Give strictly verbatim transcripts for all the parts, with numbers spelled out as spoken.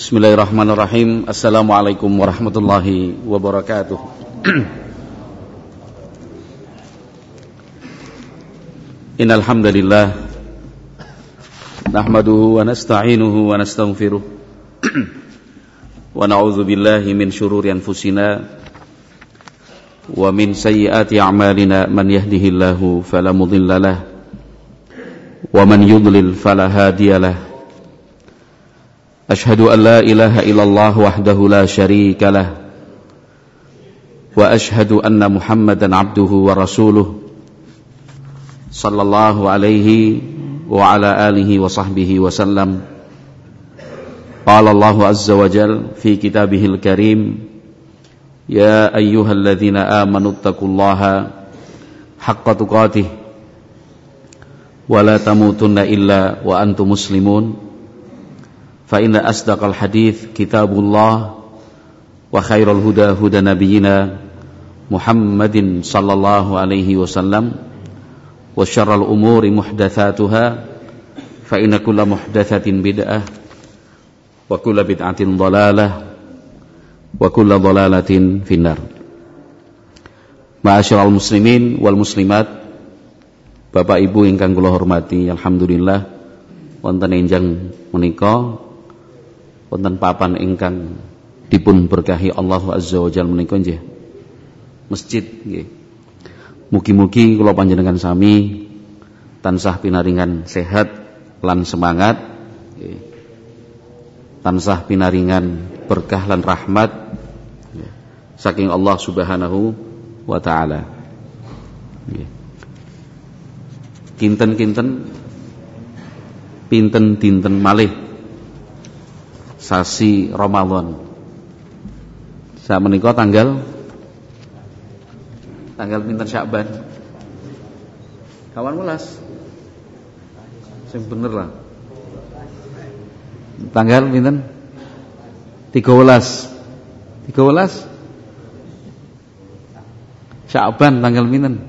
Bismillahirrahmanirrahim. Assalamualaikum warahmatullahi wabarakatuh. Innal hamdalillah nahmaduhu wa nasta'inuhu wa nastaghfiruh wa na'udzu billahi min shururi anfusina wa min sayyiati a'malina. Man yahdihillahu fala mudilla lahu wa man yudlil fala hadiya lahu. Ashhadu an la ilaha illallah wahdahu la syarika lah wa ashhadu anna Muhammadan abduhu wa rasuluh sallallahu alaihi wa ala alihi wa sahbihi wa sallam. Qala Allah azza wa jal fi kitabihil karim, ya ayyuhalladzina amanu taqullaha haqqa tuqatih wa la tamutunna illa wa antum muslimun. Fa inna asdaqal hadits kitabullah wa khairal huda huda nabiyyina Muhammadin sallallahu alaihi wasallam wa syarral umuri muhdatsatuha fa inna kulla muhdatsatin bid'ah wa kulla bid'atin dhalalah wa kulla dhalalatin finnar. Ma'asyiral muslimin wal muslimat, Bapak Ibu ingkang kula hormati, alhamdulillah wonten enjang menika wonten papan ingkang dipun berkahi Allah azza wa jalla menika nggih masjid nggih. Mugi-mugi kula panjenengan sami tansah pinaringan sehat lan semangat nggih. Tansah pinaringan berkah lan rahmat nggih saking Allah Subhanahu wa taala nggih. Kinten-kinten pinten dinten malih sasi Ramadan. Saat menika tanggal tanggal pinten Sya'ban? Kawan welas. Sing bener lah. Tanggal pinten? tiga belas. tiga belas Sya'ban tanggal pinten?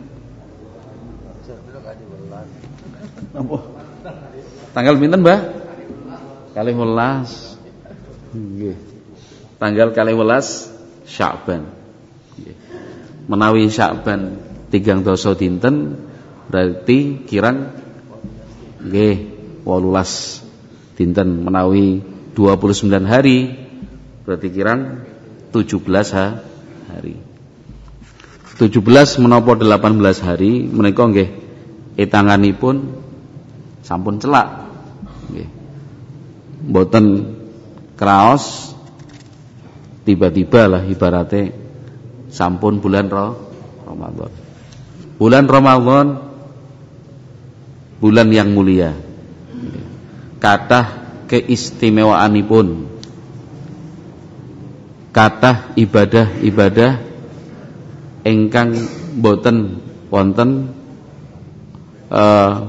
Tanggal pinten, Mbah? Kalih welas. Nggih. Tanggal kalih welas Sya'ban. Nggih. Menawi Sya'ban tigang dasa dinten berarti kirang nggih wolulas dinten. Menawi dua puluh sembilan hari berarti kirang tujuh belas hari. tujuh belas menapa delapan belas hari menika nggih etanganipun sampun celak. Nggih. Mboten kraos tiba-tiba lah ibaratnya sampun bulan Ramadan. Bulan Ramadan bulan yang mulia. Kathah keistimewaanipun. Kathah ibadah-ibadah ingkang boten wonten uh,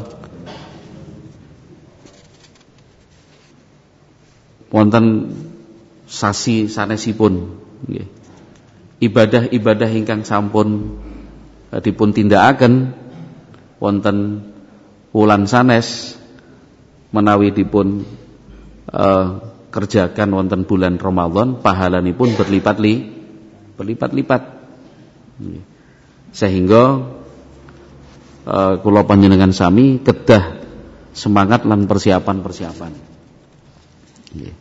wonten sasi sanesipun nggih. Ibadah-ibadah ingkang sampun dipun tindakaken wonten wulan sanes menawi dipun uh, kerjakan wonten bulan Ramadan pahalanipun berlipat-li berlipat-lipat nggih. Sehingga uh, kula panjenengan sami kedah semangat lan persiapan-persiapan nggih.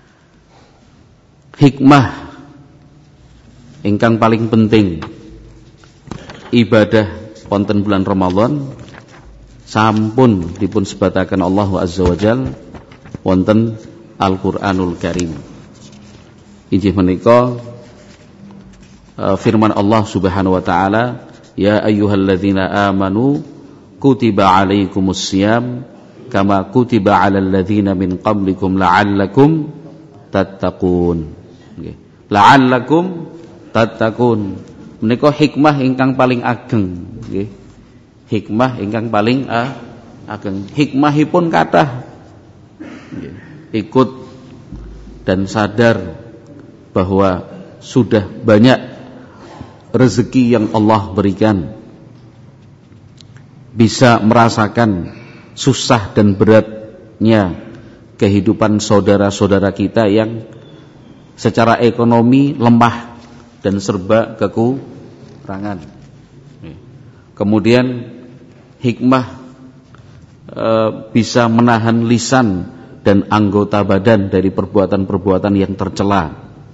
Hikmah ingkang paling penting ibadah wonten bulan Ramadan sampun dipun sebataken Allah azza wa jalla wonten Al-Qur'anul Karim. Injih menika uh, firman Allah Subhanahu wa taala, ya ayyuhalladzina amanu kutiba alaikumusiyam kama kutiba alal ladzina min qablikum la'allakum tattaqun. Nggih. La'allakum tattaqun. Menika hikmah ingkang paling ageng, nggih. Hikmah ingkang paling uh, ageng. Hikmahipun kathah. Nggih. Ikut dan sadar bahwa sudah banyak rezeki yang Allah berikan. Bisa merasakan susah dan beratnya kehidupan saudara-saudara kita yang secara ekonomi lemah dan serba kekurangan. Kemudian hikmah e, bisa menahan lisan dan anggota badan dari perbuatan-perbuatan yang tercela.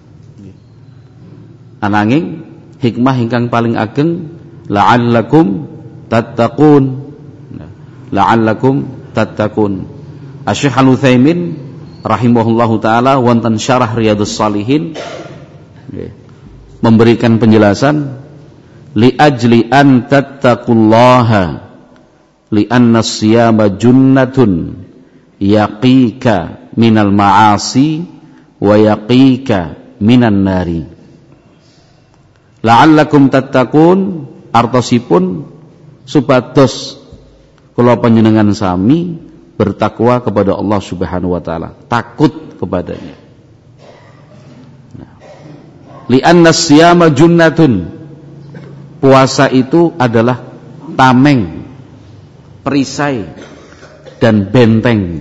Ananging hikmah ingkang paling ageng la'allakum tattaqun. La'allakum tattaqun. Asy-Syaikh Al-Utsaimin rahimahullahu taala wonten syarah Riyadhus Shalihin memberikan penjelasan li ajli an tattaqullaha li anna as-siyama junnatun yaqika minal ma'asi wa yaqika minan nari. La'allakum tattaqun artosipun supados kula panjenengan sami bertakwa kepada Allah Subhanahu wa taala, takut kepadanya. Nah, li anna as-siyama junnatun, puasa itu adalah tameng, perisai dan benteng.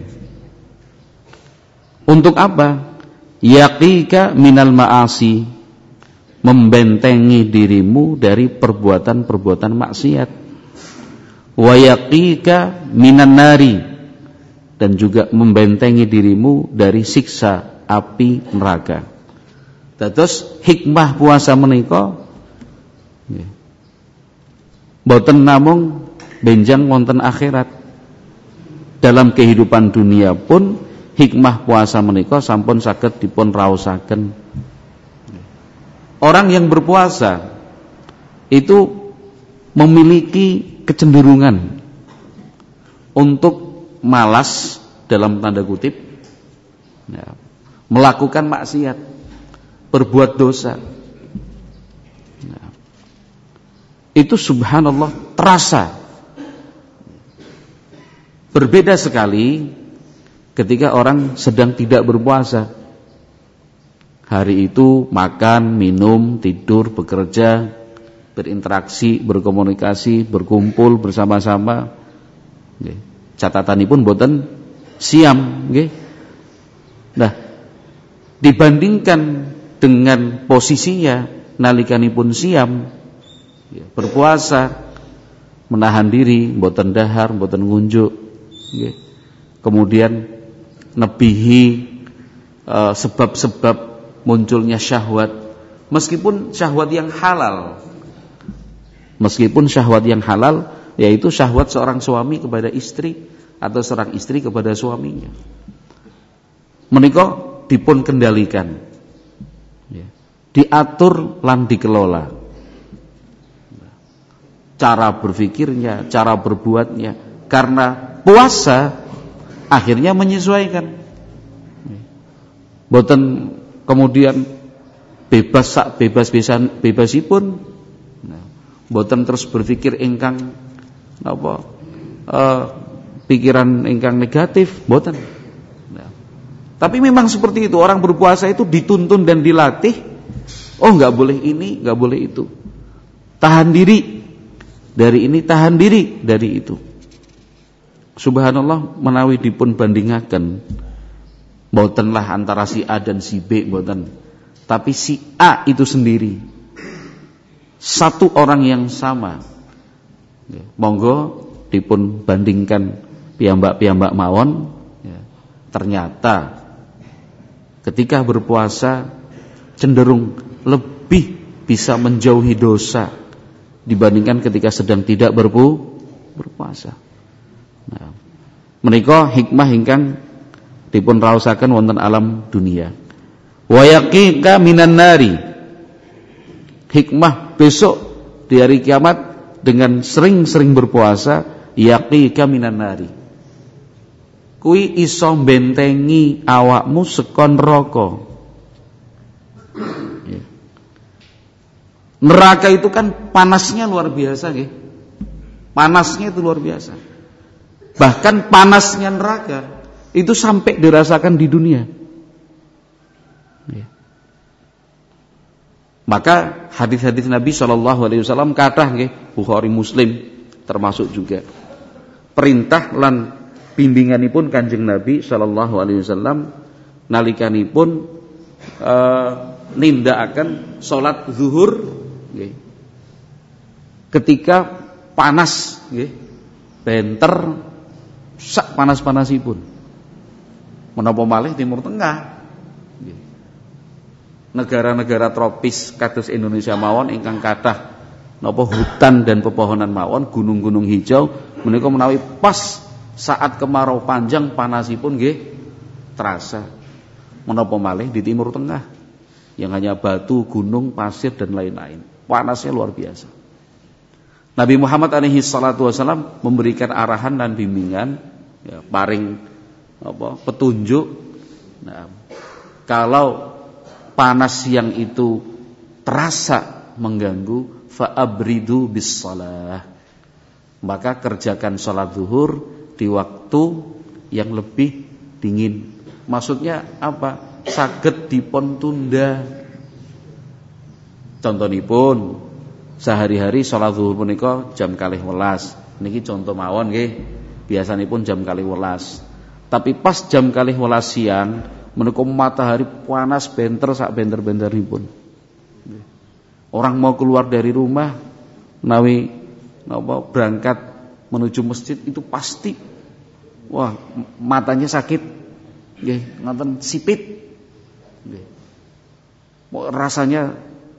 Untuk apa? Yaqika minal ma'asi, membentengi dirimu dari perbuatan-perbuatan maksiat. Wa yaqika minan nari, dan juga membentengi dirimu dari siksa api neraka. Dados hikmah puasa menika boten namung benjang wonten akhirat. Dalam kehidupan dunia pun hikmah puasa menika sampun saged dipun raosaken. Orang yang berpuasa itu memiliki kecenderungan untuk malas dalam tanda kutip, ya, melakukan maksiat, berbuat dosa. Ya. Itu subhanallah terasa. Berbeda sekali ketika orang sedang tidak berpuasa. Hari itu makan, minum, tidur, bekerja, berinteraksi, berkomunikasi, berkumpul bersama-sama. Ya. Catatanipun boten siam, nggih. Nah, dibandingkan dengan posisinya nalikanipun siam, ya, berpuasa, menahan diri, boten dahar, boten ngunjuk, nggih. Kemudian nebihi uh, sebab-sebab munculnya syahwat, meskipun syahwat yang halal, meskipun syahwat yang halal, yaitu syahwat seorang suami kepada istri atau seorang istri kepada suaminya. Menika dipun kendalikan, ya, diatur lan dikelola. Cara berpikirnya, cara berbuatnya, karena puasa akhirnya menyesuaikan. Boten kemudian bebas sak bebas-bebasan bebasipun, nah, boten terus berpikir ingkang apa uh, pikiran ingkang negatif, boten. Nah, tapi memang seperti itu, orang berpuasa itu dituntun dan dilatih. Oh, nggak boleh ini, nggak boleh itu. Tahan diri dari ini, tahan diri dari itu. Subhanallah, menawi dipun bandingaken, botenlah antara si A dan si B, boten. Tapi si A itu sendiri satu orang yang sama. Ya, monggo dipun bandingkan piyambak-piyambak mawon, ya, ternyata ketika berpuasa cenderung lebih bisa menjauhi dosa dibandingkan ketika sedang tidak berpu, berpuasa. Nah, menika hikmah ingkang dipun raosaken wonten alam dunia. Wa yaqika minan nari, hikmah besok di hari kiamat dengan sering-sering berpuasa, yaqika minan nari, kuwi iso bentengi awakmu sekon neraka. Neraka itu kan panasnya luar biasa, nggih. Panasnya itu luar biasa. Bahkan panasnya neraka itu sampai dirasakan di dunia. Maka hadis-hadis Nabi shallallahu alaihi wasallam kathah nggih, Bukhari Muslim termasuk juga, perintah lan bimbinganipun Kanjeng Nabi sallallahu alaihi wasallam nalikanipun uh, nindakaken salat zuhur nggih. Ketika panas nggih, benter sak panas-panasipun. Menapa malih Timur Tengah. Nggih. Negara-negara tropis kados Indonesia mawon ingkang kathah napa hutan dan pepohonan mawon, gunung-gunung hijau menika menawi pas saat kemarau panjang panasipun nggih terasa. Menapa malih di Timur Tengah yang hanya batu, gunung, pasir dan lain-lain. Panasnya luar biasa. Nabi Muhammad alaihi salatu wasallam memberikan arahan dan bimbingan, ya, paring apa, petunjuk. Nah, kalau panas yang itu terasa mengganggu, fa'abridu bis shalah, maka kerjakan salat zuhur di waktu yang lebih dingin. Maksudnya apa? Saged dipun tunda. Contonipun sehari-hari salat zuhur punika jam kalih welas. Niki contoh mawon nggih. Biasanipun jam kalih welas. Tapi pas jam kalih welas siang menika matahari panas benter sak benter-benteripun. Orang mau keluar dari rumah nawi napa berangkat menuju masjid itu pasti wah matanya sakit. Nggih, ngoten sipit. Nggih. Rasanya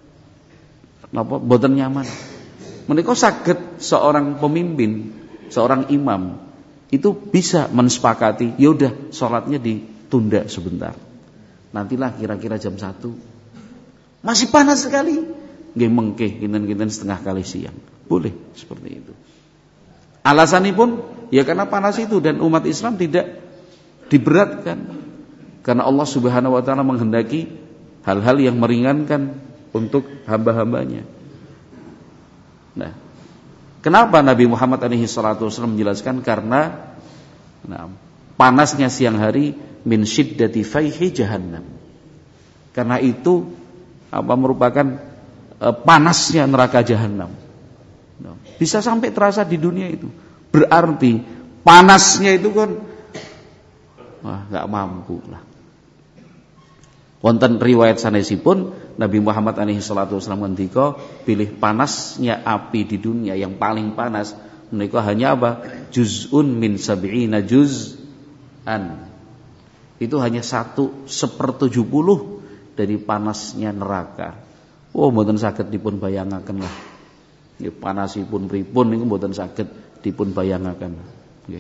napa boten nyaman. Menika saged seorang pemimpin, seorang imam itu bisa mensepakati, ya udah salatnya ditunda sebentar. Nantilah kira-kira jam satu. Masih panas sekali. Nggih mengke kinten-kinten setengah kali siang. Boleh seperti itu. Alasanipun ya karena panas itu dan umat Islam tidak diberatkan karena Allah Subhanahu wa taala menghendaki hal-hal yang meringankan untuk hamba-hambanya. Nah, kenapa Nabi Muhammad alaihi salatu wasallam menjelaskan? Karena nah, panasnya siang hari min syiddati faihi jahannam. Karena itu apa merupakan eh, panasnya neraka jahanam. Nah, bisa sampai terasa di dunia itu. Berarti panasnya itu kan wah, enggak mampu lah. Wonten riwayat sanesipun Nabi Muhammad alaihi salatu wasallam ngendika, pilih panasnya api di dunia yang paling panas menika hanya apa? Juz'un min sab'ina juz'an. Itu hanya satu sepertujuh puluh dari panasnya neraka. Oh, mboten saged dipun bayangaken lah. Nggih panasipun pripun niku mboten saged dipun bayangaken. Nggih.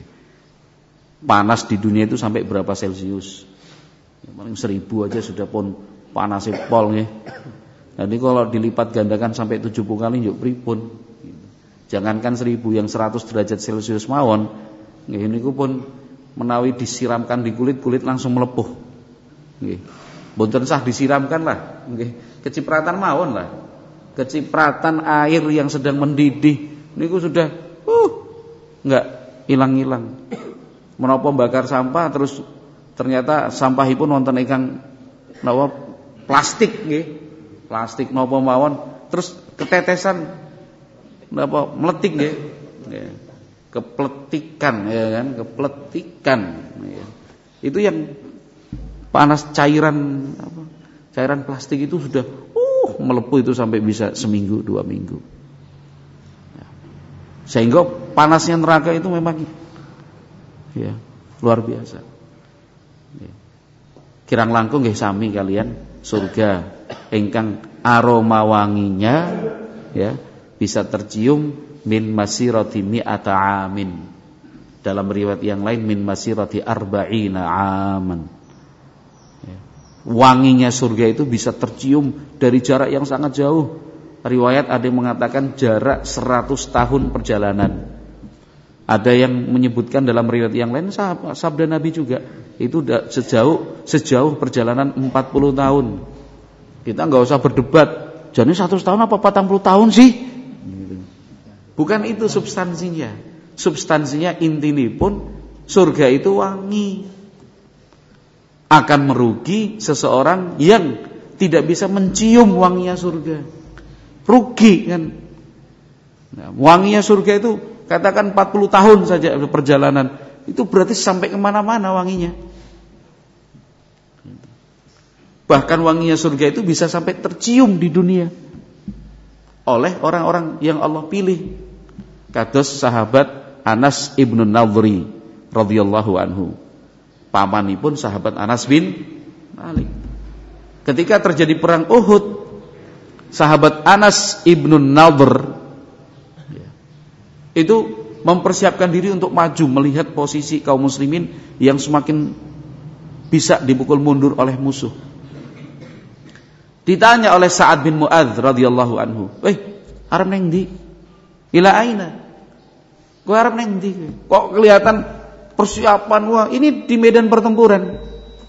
Panas di dunia itu sampai berapa Celcius? Ya, paling seribu aja sudah pun panasnya pol nggih. Jadi kalau dilipat gandakan sampai tujuh puluh kali yuk pripun. Jangankan seribu, yang seratus derajat Celcius mawon nggih niku pun menawi disiramkan di kulit, kulit langsung melepuh. Nggih. Mboten sah disiramkan lah, nggih. Kecipratan mawon lah. Kecipratan air yang sedang mendidih niku sudah uh enggak hilang-hilang. Menapa bakar sampah terus ternyata sampahipun wonten ingkang napa plastik nggih. Plastik napa mawon terus ketetesan napa meletik nggih. Nggih. Kepletikan ya kan, kepletikan ya. Itu yang panas cairan apa? Cairan plastik itu sudah uh melepuh itu sampai bisa seminggu, dua minggu. Ya. Sehingga panasnya neraka itu memang ya, luar biasa. Ya. Kirang langkung nggih sami kalian surga ingkang aroma wanginya ya bisa tercium min masirati mi'ata amin. Dalam riwayat yang lain min masirati arba'ina aman. Ya. Wanginya surga itu bisa tercium dari jarak yang sangat jauh. Riwayat ada yang mengatakan jarak seratus tahun perjalanan. Ada yang menyebutkan dalam riwayat yang lain sabda Nabi juga itu sejauh sejauh perjalanan empat puluh tahun. Kita enggak usah berdebat. Jadi seratus tahun apa empat puluh tahun sih? Bukan itu substansinya. Substansinya intine pun surga itu wangi. Akan merugi seseorang yang tidak bisa mencium wanginya surga. Rugi kan. Nah, wanginya surga itu katakan empat puluh tahun saja perjalanan. itu berarti sampai kemana-mana wanginya. Bahkan wanginya surga itu bisa sampai tercium di dunia oleh orang-orang yang Allah pilih. Kados sahabat Anas ibnu Nadhri radhiyallahu anhu, pamanipun sahabat Anas bin Malik. Ketika terjadi perang Uhud, sahabat Anas ibnu Nadhr itu mempersiapkan diri untuk maju melihat posisi kaum muslimin yang semakin bisa dipukul mundur oleh musuh. Ditanya oleh Sa'ad bin Mu'adz radhiyallahu anhu, "Eh, arep nang ndi? Ila aina? Kowe arep nang ndi? Kok kelihatan persiapan, wah ini di medan pertempuran."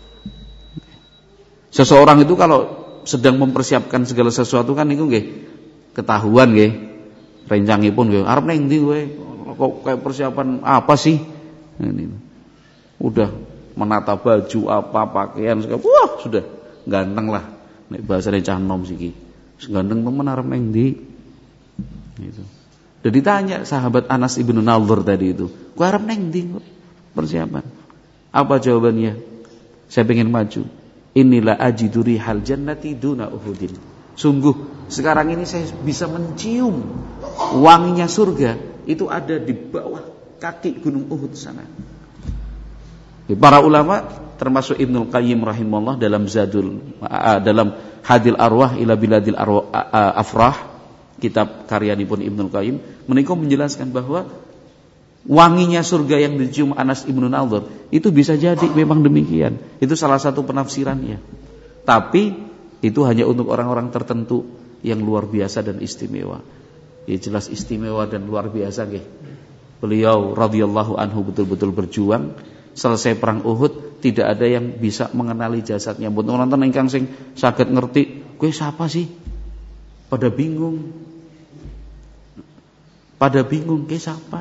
Seseorang itu kalau sedang mempersiapkan segala sesuatu kan niku nggih ketahuan nggih rencangipun nggih. Arep nang ndi kowe? Kok kayak persiapan apa sih? Ini. Udah menata baju apa pakaian segala. Wah, sudah ganteng lah. Nek bahasane cah nom siki. Ganteng temen arep nang ndi? Gitu. Dan ditanya sahabat Anas ibnu Nadhr tadi itu, "Kowe arep nang ndi persiapan?" Apa jawabannya? "Saya pengen maju. Inilah ajidu rihal jannati duna Uhudin." Sungguh sekarang ini saya bisa mencium wanginya surga itu ada di bawah kaki gunung Uhud sana. Para ulama termasuk Ibnul Qayyim rahimahullah dalam Zadul uh, dalam Hadil Arwah ila Biladil Arwah uh, Afrah, kitab karyanipun Ibnul Qayyim, menika menjelaskan bahwa wanginya surga yang dicium Anas ibnu Nadhr itu bisa jadi memang demikian. Itu salah satu penafsirannya. Tapi itu hanya untuk orang-orang tertentu yang luar biasa dan istimewa. Ya jelas istimewa dan luar biasa nggih. Beliau radhiyallahu anhu betul-betul berjuang. Selesai perang Uhud tidak ada yang bisa mengenali jasadnya. Mboten wonten ingkang sing saged ngerti, "Kowe siapa sih?" Pada bingung. Pada bingung, "Kowe siapa?"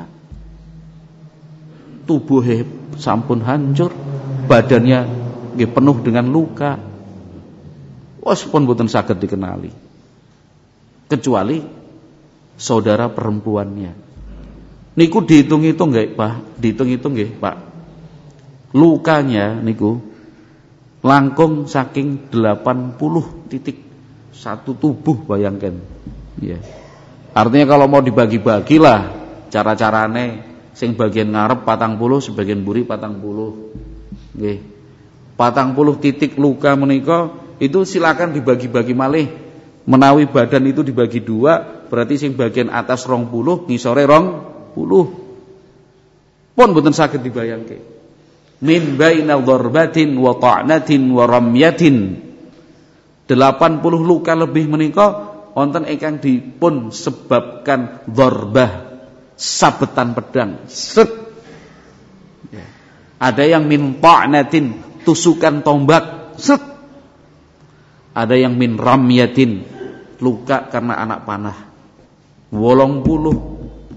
Tubuhnya sampun hancur, badannya nggih penuh dengan luka. Wes pun mboten saged dikenali. Kecuali saudara perempuannya. Niku dihitung-hitung nggih, Pak? Dihitung-hitung nggih, Pak. Lukanya niku langkung saking delapan puluh titik satu tubuh, bayangkan. Ya. Artinya kalau mau dibagi-bagilah cara-carane, sing bagian ngarep patang puluh, sebagian buri patang puluh. Nggih. Patang puluh titik luka menika itu silakan dibagi-bagi malih. Menawi badan itu dibagi dua, berarti sing bagian atas rong puluh, ngisore rong puluh. Pun boten saged dibayangke. Min baina dharbatin wa ta'natin wa ramyatin, delapan puluh luka lebih menika wonten ingkang dipun sebabkan dharbah, sabetan pedang. Set. Ya. Ada yang min ta'natin, tusukan tombak. Set. Ada yang min ramyatin, luka karena anak panah. wolong puluh.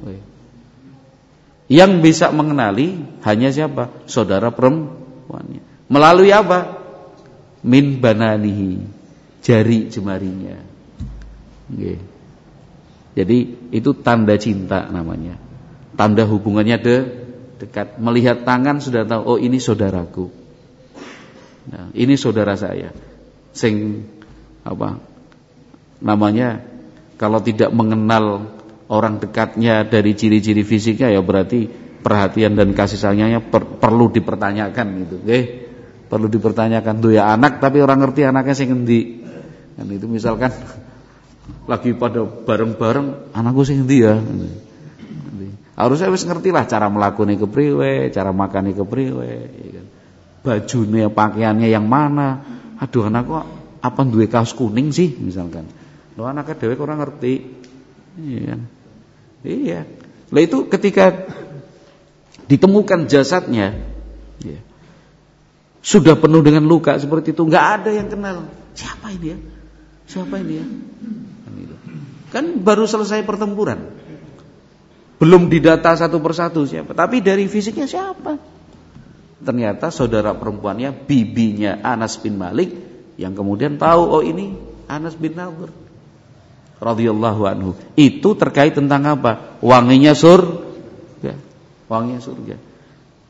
Yang bisa mengenali hanya siapa? Saudara perempuannya. Melalui apa? Min bananihi, jari jemarinya. Nggih. Jadi itu tanda cinta namanya. Tanda hubungannya de, dekat. Melihat tangan sudah tahu, oh ini saudaraku. Nah, ini saudara saya. Sing apa? Namanya kalau tidak mengenal orang dekatnya dari ciri-ciri fisiknya, ya berarti perhatian dan kasih sayangnya per, perlu dipertanyakan gitu, oke? Perlu dipertanyakan. Tuh ya anak tapi orang ngerti anaknya sing endi. Kan itu misalkan lagi pada bareng-bareng, anakku sing endi ya. Harusnya wis ngertilah cara melakukan kepriwe, cara makan kepriwe, ya kan. Bajunya, pakaiannya yang mana. Aduh anakku apa duwe kaos kuning sih misalkan. Loh anaknya dhewe ora ngerti. Iya kan? Iya. Lah itu ketika ditemukan jasadnya, ya, sudah penuh dengan luka seperti itu, nggak ada yang kenal. Siapa ini ya? Siapa ini ya? Kan baru selesai pertempuran, belum didata satu persatu siapa. Tapi dari fisiknya siapa? Ternyata saudara perempuannya, bibinya Anas bin Malik, yang kemudian tahu, oh ini Anas bin Nadhr radhiyallahu anhu. Itu terkait tentang apa? Wanginya surga. Wanginya surga.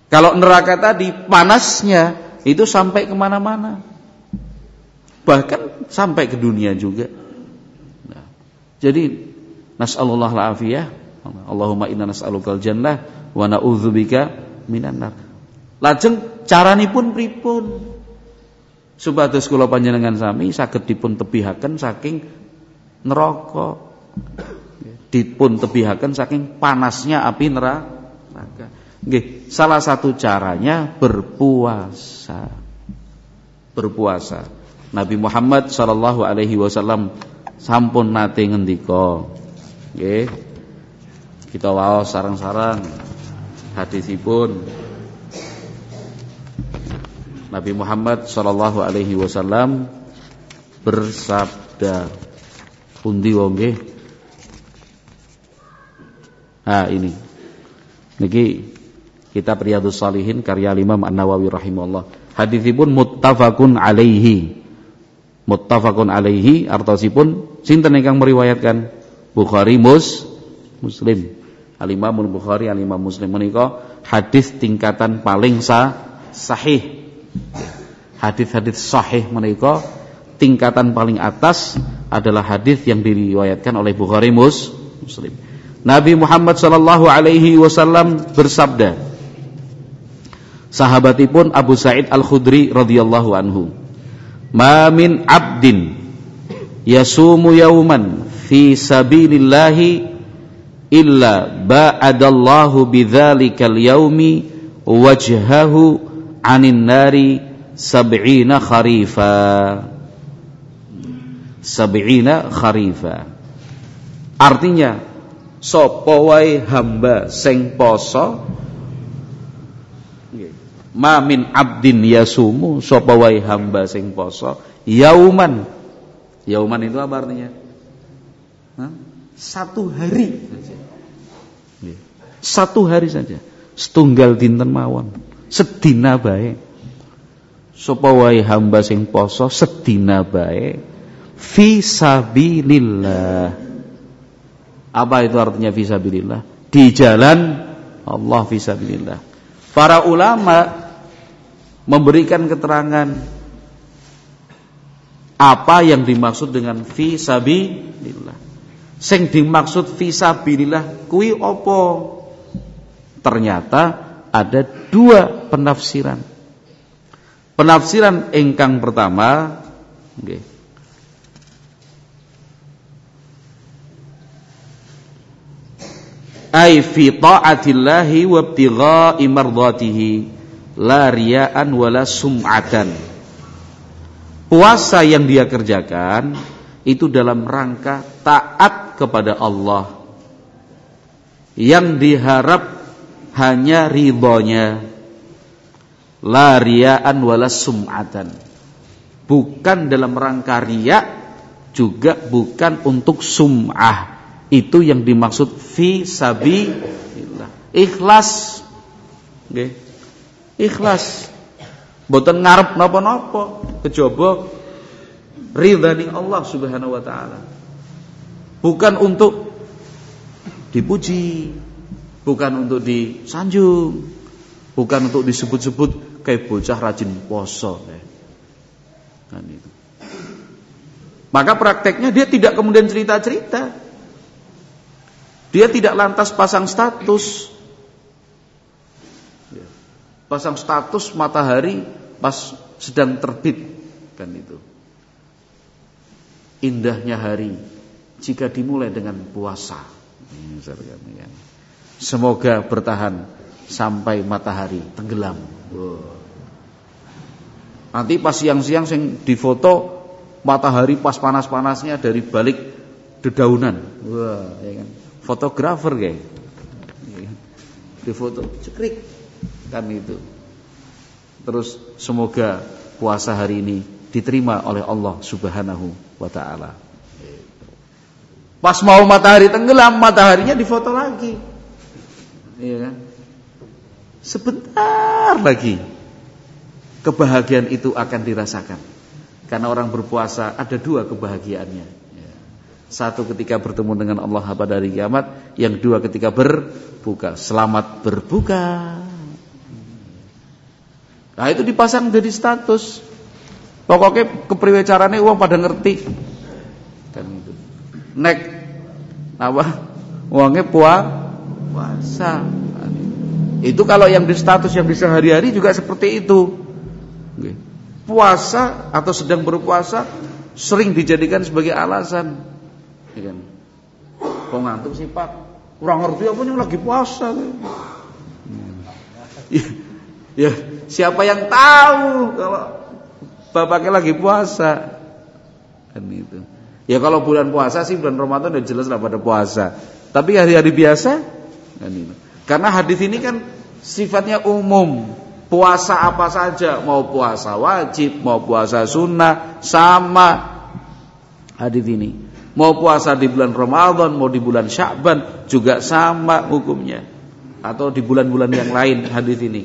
Kalau neraka tadi panasnya itu sampai kemana-mana, bahkan sampai ke dunia juga. Nah, jadi nas'alullah al-afiyah, Allahumma inna nas'alukal jannah wa na'udzubika minan nar. Lajeng caranipun pripun supados kula panjenengan sami saged dipun tebihaken saking neraka, dipun tebihaken saking panasnya api neraka. Nggih, salah satu caranya berpuasa. Berpuasa. Nabi Muhammad sallallahu alaihi wasallam sampun nate ngendika. Nggih. Kita waos sareng-sareng hadisipun. Nabi Muhammad sallallahu alaihi wasallam bersabda, pundi wae nggih? Ah ini. Niki kitab Riyadhus Shalihin karya Imam An-Nawawi rahimahullah. Hadisipun muttafaqun alaihi. Muttafaqun alaihi artosipun sinten ingkang meriwayatkan? Bukhari mus Muslim. Al-Imam Bukhari, Al-Imam Muslim menika hadis tingkatan paling sa, sahih. Hadis-hadis sahih menika tingkatan paling atas adalah hadis yang diriwayatkan oleh Bukhari mus Muslim. Nabi Muhammad sallallahu alaihi wasallam bersabda, sahabatipun Abu Sa'id Al-Khudri radhiyallahu anhu, "Ma min 'abdin yasumu yawman fi sabilillahi illa ba'adallahu bidzalikal yaumi wajhahu 'anin nari sab'ina kharifa." Sab'ina kharifa. Artinya, sapa wae hamba sing poso, ma min abdin yasumu, sapa wae hamba sing poso yauman. Yauman itu apa artinya? Hah? Satu hari saja. Satu hari saja. Setunggal dinten mawon. Sedina bae. Sapa wae hamba sing poso sedina bae fi sabilillah. Apa itu artinya fi sabilillah? Di jalan Allah fi sabilillah. Para ulama memberikan keterangan apa yang dimaksud dengan fi sabilillah. Sing dimaksud fi sabilillah kuwi apa? Ternyata ada dua penafsiran. Penafsiran ingkang pertama, nggih. Ai fi ta'atillahi wa ibtigha'i mardatihi la riya'an wala sum'atan. Puasa yang dia kerjakan itu dalam rangka taat kepada Allah, yang diharap hanya ridhonya, la riya'an wala sum'atan, bukan dalam rangka riya, juga bukan untuk sum'ah. Itu yang dimaksud fi sabilillah. Ikhlas. Nggih. Ikhlas. Mboten ngarep napa-napa, kejaba ridhani Allah Subhanahu wa taala. Bukan untuk dipuji, bukan untuk disanjung, bukan untuk disebut-sebut kayak bocah rajin poso. Kan itu. Maka prakteknya dia tidak kemudian cerita-cerita. Dia tidak lantas pasang status. Pasang status matahari pas sedang terbit, kan itu. Indahnya hari jika dimulai dengan puasa. Semoga bertahan sampai matahari tenggelam. Nanti pas siang-siang sing difoto matahari pas panas-panasnya dari balik dedaunan. Wah, ya kan. Fotografer kayak di foto cekrik kan itu. Terus semoga puasa hari ini diterima oleh Allah Subhanahu wa taala. Pas mau matahari tenggelam, mataharinya difoto lagi. Iya kan? Sebentar lagi kebahagiaan itu akan dirasakan. Karena orang berpuasa ada dua kebahagiaannya. Satu ketika bertemu dengan Allah pada hari kiamat, yang dua ketika berbuka. Selamat berbuka. Nah itu dipasang jadi status. Pokoknya kepriwe carane wong pada ngerti. Kan itu. Nek apa? Wonge puas puasa. Itu kalau yang di status yang di sehari-hari juga seperti itu. Puasa atau sedang berpuasa sering dijadikan sebagai alasan. Ya kan? Kok ngantuk sih Pak? Kurang ngerti apa yang lagi puasa. Ya, ya, siapa yang tahu kalau bapaknya lagi puasa? Kan itu. Ya kalau bulan puasa sih bulan Ramadan udah jelas lah pada puasa. Tapi hari-hari biasa kan itu. Karena hadis ini kan sifatnya umum. Puasa apa saja, mau puasa wajib, mau puasa sunnah, sama hadis ini. Mau puasa di bulan Ramadan, mau di bulan Sya'ban juga sama hukumnya. Atau di bulan-bulan yang lain hadis ini.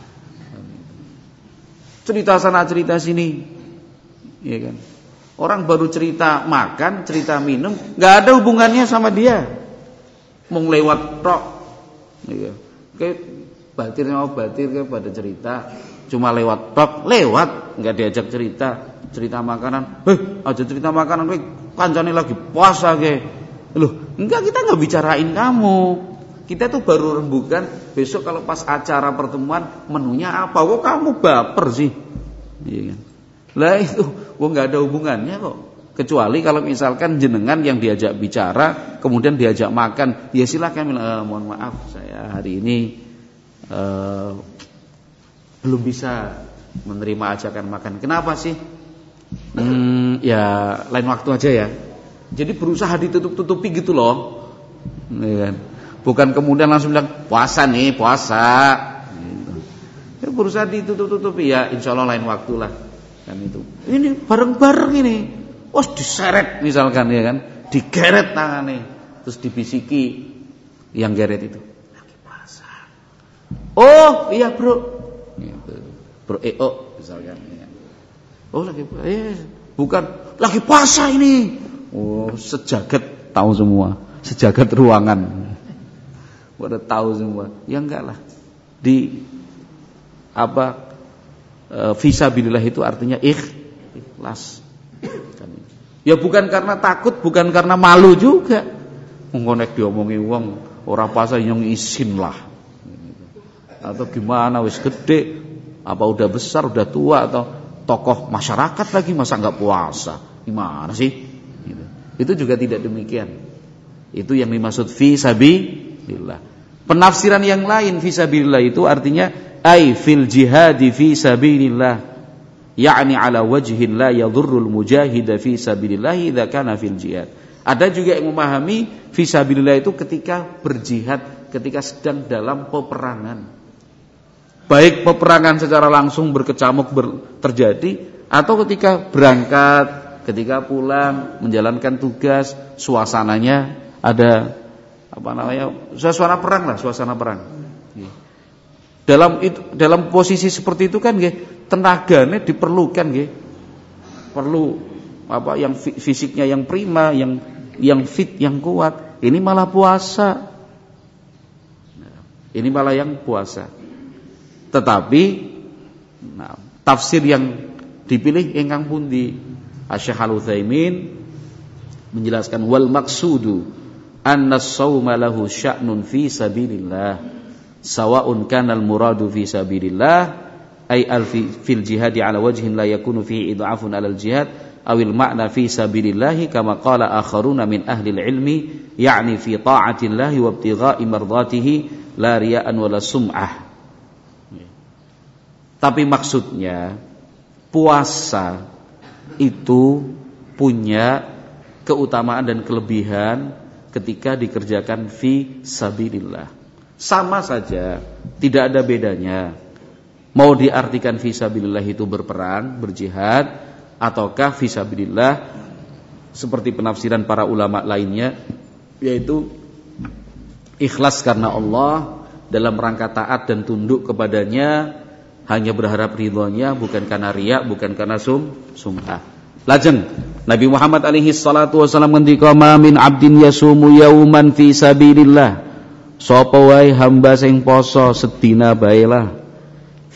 Cerita sana cerita sini, ya kan? Orang baru cerita makan, cerita minum, nggak ada hubungannya sama dia. Mau lewat tok, ya. Kayak batir mau batir kayak pada cerita, cuma lewat tok, lewat, nggak diajak cerita, cerita makanan. Heh, aja cerita makanan, kayak kancane lagi puasa kayak. Loh, enggak, kita nggak bicarain kamu. Kita tuh baru rembukan besok kalau pas acara pertemuan menunya apa. Kok kamu baper sih? Iya kan? Lah itu, kok nggak ada hubungannya kok. Kecuali kalau misalkan jenengan yang diajak bicara, kemudian diajak makan, ya silakan. Eh, mohon maaf, saya hari ini eh, belum bisa menerima ajakan makan. Kenapa sih? Hmm, ya lain waktu aja ya. Jadi berusaha ditutup-tutupi gitu loh, ya kan? Bukan kemudian langsung bilang puasa nih, puasa. Gitu. Ya, berusaha ditutup-tutupi, ya insya Allah lain waktu lah. Kan itu. Ini bareng-bareng ini. Wah, diseret misalkan ya kan, digeret tangannya, terus dibisiki yang geret itu. Lagi puasa. Oh iya bro, gitu. Bro E O misalkan. Ya. Oh lagi puasa, eh, bukan lagi puasa ini. Oh sejagat tahu semua, sejagat ruangan. Udah tahu semua. Ya enggak lah. Di apa e, fisabilillah itu artinya ikhlas. Ya bukan karena takut, bukan karena malu juga. Ngonek diomongi wong ora puasa yang isin lah. Atau gimana wis gede, apa udah besar, udah tua, atau tokoh masyarakat lagi masa enggak puasa. Gimana sih? Gitu. Itu juga tidak demikian. Itu yang dimaksud fisabilillah. Penafsiran yang lain fisabilillah itu artinya ai fil jihadi fi sabilillah, yakni ala wajhin la yadhurrul mujahida fi sabilillah idza kana fil jihad. Ada juga yang memahami fisabilillah itu ketika berjihad, ketika sedang dalam peperangan. Baik peperangan secara langsung berkecamuk ber, terjadi, atau ketika berangkat, ketika pulang menjalankan tugas, suasananya ada apa namanya? suasana perang lah, suasana perang. Dalam itu, dalam posisi seperti itu kan nggih, tenaganya diperlukan nggih. Perlu apa yang fisiknya yang prima, yang yang fit, yang kuat. Ini malah puasa. Ini malah yang puasa. Tetapi nah, tafsir yang dipilih ingkang pundi? Asy-Syaikh Al-Utsaimin menjelaskan wal maqsudu anna as-shauma lahu sya'nun fi sabilillah sawa'un kana al-muradu fi sabilillah ay al fil jihad ala wajhin la yakunu fihi id'afun ala al-jihad awil ma'na fi sabilillah kama qala akharuna min ahli al-ilmi ya'ni fi ta'atillah wa ibtigha'i mardatihi la riya'an wala sum'ah. Tapi maksudnya puasa itu punya keutamaan dan kelebihan ketika dikerjakan fi sabilillah. Sama saja, tidak ada bedanya. Mau diartikan fi sabilillah itu berperang, berjihad, ataukah fi sabilillah seperti penafsiran para ulama lainnya, yaitu ikhlas karena Allah dalam rangka taat dan tunduk kepadanya, hanya berharap ridhonya, bukan karena riya, bukan karena sum sum'ah. Lajeng Nabi Muhammad alaihi salatu wasallam ngendika ma min abdin yasumu yauman fi sabilillah, sapa wae hamba sing poso sedina bae lah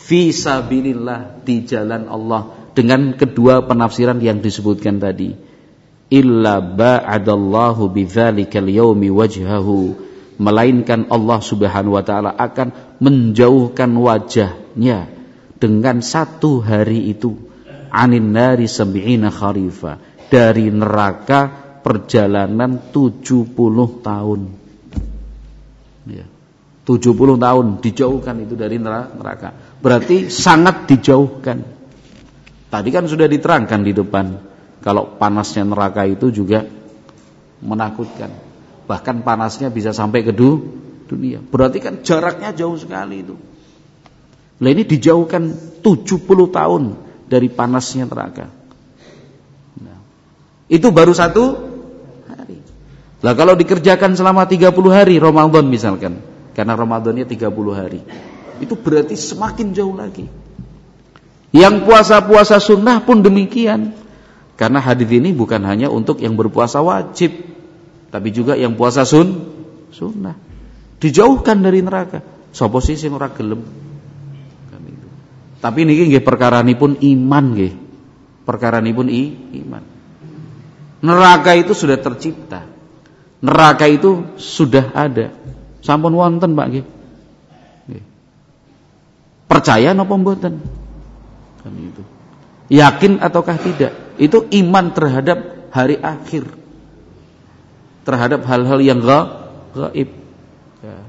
fi sabilillah, di jalan Allah, dengan kedua penafsiran yang disebutkan tadi. Illa ba'adallahu bidzalikal yaumi wajhahu, melainkan Allah Subhanahu wa taala akan menjauhkan wajahnya dengan satu hari itu, anin nari sab'ina kharifa, dari neraka perjalanan tujuh puluh tahun. Ya. tujuh puluh tahun dijauhkan itu dari neraka. Berarti sangat dijauhkan. Tadi kan sudah diterangkan di depan, kalau panasnya neraka itu juga menakutkan. Bahkan panasnya bisa sampai ke dunia. Berarti kan jaraknya jauh sekali itu. Nah, ini dijauhkan tujuh puluh tahun dari panasnya neraka. Nah, itu baru satu hari. Nah, kalau dikerjakan selama tiga puluh hari Ramadan misalkan, karena Ramadannya tiga puluh hari, itu berarti semakin jauh lagi. Yang puasa-puasa sunnah pun demikian. Karena hadis ini bukan hanya untuk yang berpuasa wajib, tapi juga yang puasa sun, sunnah. Dijauhkan dari neraka. Sapa sih sing ora gelem? Kan itu. Tapi niki nggih perkaranipun iman nggih. Perkaranipun i, iman. Neraka itu sudah tercipta. Neraka itu sudah ada. Sampun wonten, Pak nggih. Nggih. Percaya napa mboten? Kan itu. Yakin ataukah tidak? Itu iman terhadap hari akhir, terhadap hal-hal yang gaib. Ya.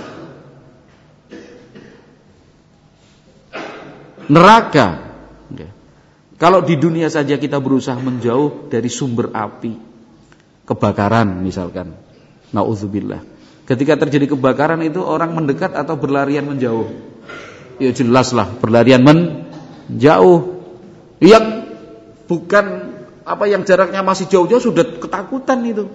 Neraka. Ya. Kalau di dunia saja kita berusaha menjauh dari sumber api, kebakaran misalkan, naudzubillah. Ketika terjadi kebakaran itu orang mendekat atau berlarian menjauh? Ya jelaslah berlarian menjauh. Yang bukan apa yang jaraknya masih jauh-jauh sudah ketakutan itu.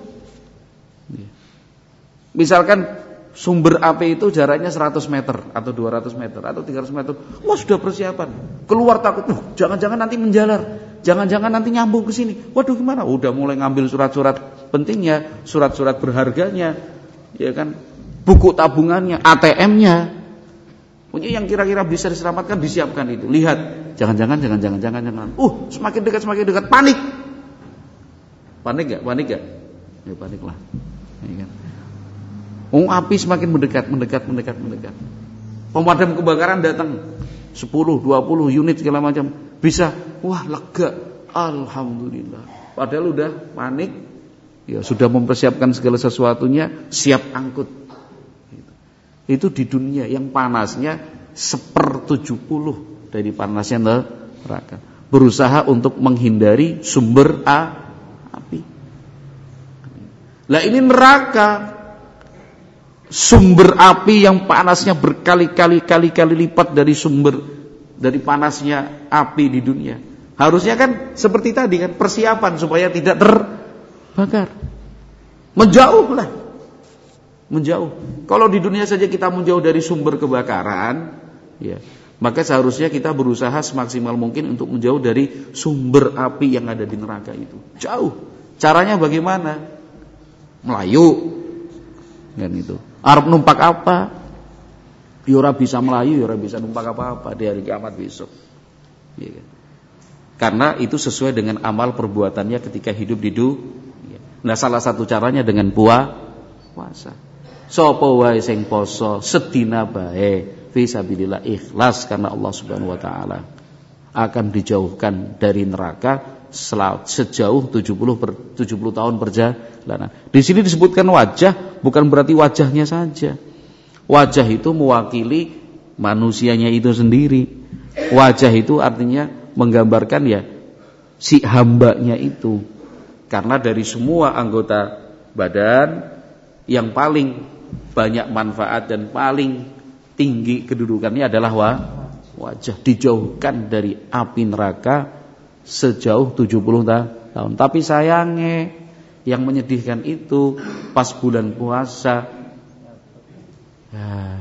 Misalkan sumber api itu jaraknya seratus meter atau dua ratus meter atau tiga ratus meter, wah sudah persiapan. Keluar takut, uh, jangan-jangan nanti menjalar, jangan-jangan nanti nyambung ke sini. Waduh gimana? Udah mulai ngambil surat-surat pentingnya, surat-surat berharganya, ya kan? Buku tabungannya, A T M-nya. Punya yang kira-kira bisa diselamatkan, disiapkan itu. Lihat, jangan-jangan, jangan-jangan, jangan-jangan. Uh, semakin dekat, semakin dekat, panik. Panik gak? Panik gak? Ya panik lah. Ya kan? Oh, api semakin mendekat, mendekat, mendekat, mendekat. Pemadam kebakaran datang, sepuluh, dua puluh unit segala macam. Bisa, wah lega, alhamdulillah. Padahal udah panik, ya sudah mempersiapkan segala sesuatunya, siap angkut. Itu di dunia yang panasnya sepertujuh puluh dari panasnya neraka. Berusaha untuk menghindari sumber a, api. Lah ini neraka, sumber api yang panasnya berkali-kali kali-kali lipat dari sumber dari panasnya api di dunia. Harusnya kan seperti tadi kan, persiapan supaya tidak terbakar. Menjauhlah. Menjauh. Kalau di dunia saja kita menjauh dari sumber kebakaran, ya, maka seharusnya kita berusaha semaksimal mungkin untuk menjauh dari sumber api yang ada di neraka itu. Jauh. Caranya bagaimana? Melayu. Kan itu. Arep numpak apa? Ya ora bisa melayu, ya ora bisa numpak apa-apa di hari kiamat besok. Ya kan? Karena itu sesuai dengan amal perbuatannya ketika hidup di dunia. Nah, salah satu caranya dengan puasa. Sapa wae sing poso sedina bae fisabilillah ikhlas karena Allah Subhanahu wa taala, akan dijauhkan dari neraka sejauh tujuh puluh tahun perjalanan. Di sini disebutkan wajah bukan berarti wajahnya saja. Wajah itu mewakili manusianya itu sendiri. Wajah itu artinya menggambarkan ya si hambanya itu. Karena dari semua anggota badan yang paling banyak manfaat dan paling tinggi kedudukannya adalah wajah. Dijauhkan dari api neraka sejauh tujuh puluh tahun. Tapi sayangnya yang menyedihkan itu pas bulan puasa, ya,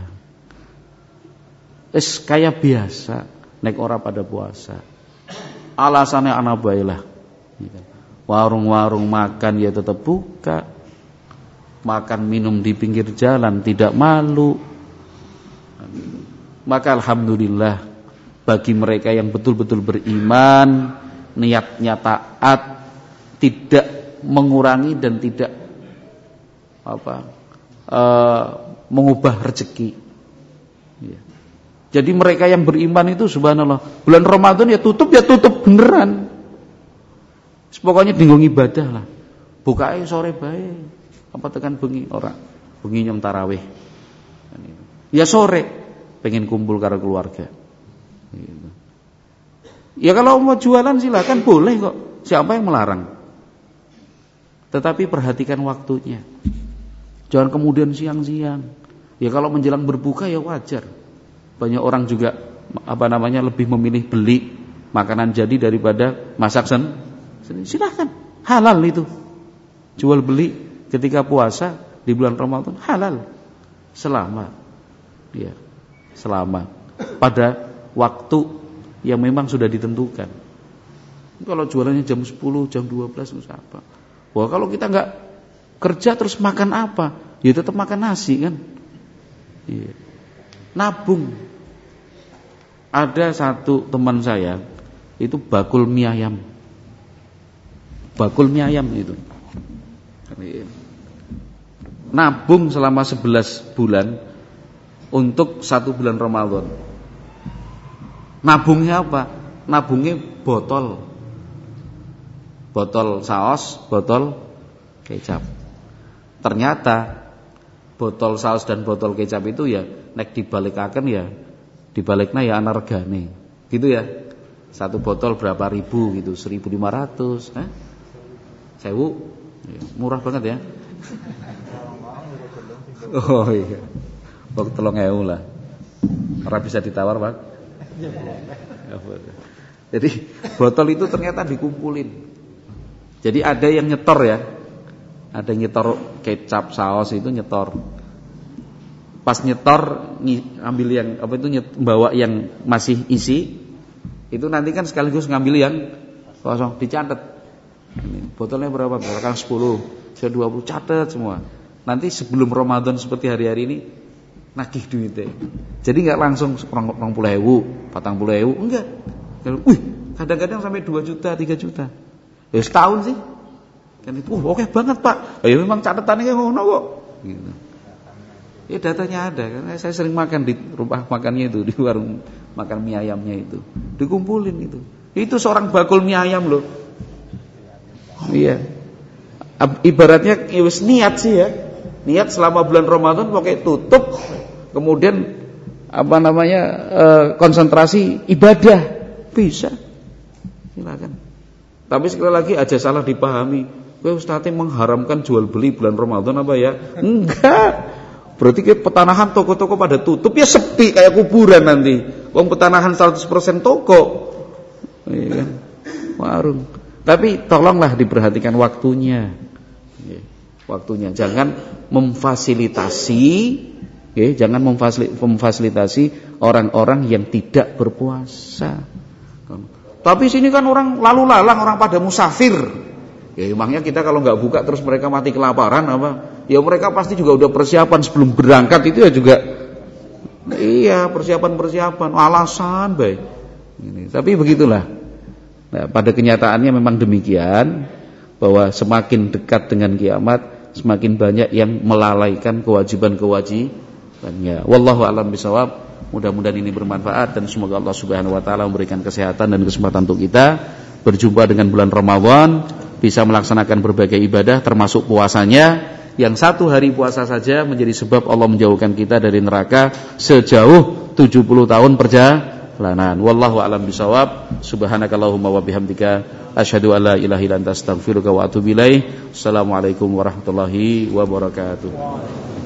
es kayak biasa nek ora pada puasa. Alasannya anak baiklah. Warung-warung makan ya tetap buka. Makan minum di pinggir jalan tidak malu. Maka alhamdulillah bagi mereka yang betul-betul beriman, niatnya taat, tidak mengurangi dan tidak apa uh, mengubah rezeki. Ya. Jadi mereka yang beriman itu subhanallah, bulan Ramadan ya tutup ya tutup beneran. Pokoknya dinggo ibadah lah. Bukae sore bae, apa tekan bengi ora. Bengi nyem tarawih. Ya sore pengen kumpul karo keluarga. Gitu. Ya kalau mau jualan silakan boleh kok. Siapa yang melarang? Tetapi perhatikan waktunya. Jangan kemudian siang-siang. Ya kalau menjelang berbuka ya wajar. Banyak orang juga apa namanya lebih memilih beli makanan jadi daripada masak sen. Silakan, halal itu. Jual beli ketika puasa di bulan Ramadan halal. Selama ya, selama pada waktu yang memang sudah ditentukan. Kalau jualannya jam sepuluh, jam dua belas itu apa? Wah, kalau kita enggak kerja terus makan apa? Ya tetap makan nasi kan. Iya. Nabung. Ada satu teman saya itu bakul mie ayam. Bakul mie ayam itu. Nabung selama sebelas bulan untuk satu bulan Ramadan. Nabungnya apa? Nabungnya botol. Botol saus, botol kecap. Ternyata botol saus dan botol kecap itu ya nek dibalikaken ya dibaliknya ya ana regane. Gitu ya. Satu botol berapa ribu gitu, seribu lima ratus, eh? Sewu. Ya, murah banget ya. Oh iya. Waktu telung ewu lah. Ora bisa ditawar, Pak. Jadi botol itu ternyata dikumpulin. Jadi ada yang nyetor ya. Ada yang nyetor kecap saus itu nyetor. Pas nyetor ambil yang apa itu nyet, bawa yang masih isi, itu nanti kan sekaligus ngambil yang kosong, dicatat. Ini botolnya berapa? Misalkan sepuluh, saya dua puluh, catat semua. Nanti sebelum Ramadan seperti hari-hari ini nagih duitnya. Jadi enggak langsung dua puluh ribu, empat puluh ribu, enggak. Wih, kadang-kadang sampai dua juta, tiga juta. Ya setahun sih. Kan itu, oh, oke okay banget Pak. Ya memang catatannya ngono kok. Gitu. Ya datanya ada, karena saya sering makan di rumah makannya itu, di warung makan mie ayamnya itu. Dikumpulin itu. Itu seorang bakul mie ayam loh. Iya. Ibaratnya ya wis niat sih ya. Niat selama bulan Ramadan pokoknya tutup, kemudian apa namanya e, konsentrasi ibadah bisa. Silakan. Tapi sekali lagi aja salah dipahami. Kowe ustaznya mengharamkan jual beli bulan Ramadan apa ya? Enggak. Berarti ke petanahan toko-toko pada tutup ya sepi kayak kuburan nanti. Wong petanahan seratus persen toko. Iya kan? Warung. Tapi tolonglah diperhatikan waktunya. Waktunya jangan memfasilitasi, ya, jangan memfasilitasi orang-orang yang tidak berpuasa. Tapi sini kan orang lalu lalang, orang pada musafir. Ya emangnya kita kalau nggak buka terus mereka mati kelaparan apa? Ya mereka pasti juga udah persiapan sebelum berangkat itu ya juga. Nah, iya persiapan-persiapan, alasan baik. Ini, tapi begitulah. Nah, pada kenyataannya memang demikian bahwa semakin dekat dengan kiamat semakin banyak yang melalaikan kewajiban-kewajibannya. Wallahu a'lam bishawab. Mudah-mudahan ini bermanfaat dan semoga Allah Subhanahu wa taala memberikan kesehatan dan kesempatan untuk kita berjumpa dengan bulan Ramadan, bisa melaksanakan berbagai ibadah termasuk puasanya. Yang satu hari puasa saja menjadi sebab Allah menjauhkan kita dari neraka sejauh tujuh puluh tahun perjalanan. Wallahu a'lam bishawab. Subhanakallahumma wa bihamdika asyhadu an la ilaha illa anta astaghfiruka wa atubu ilaik. Assalamualaikum warahmatullahi wabarakatuh.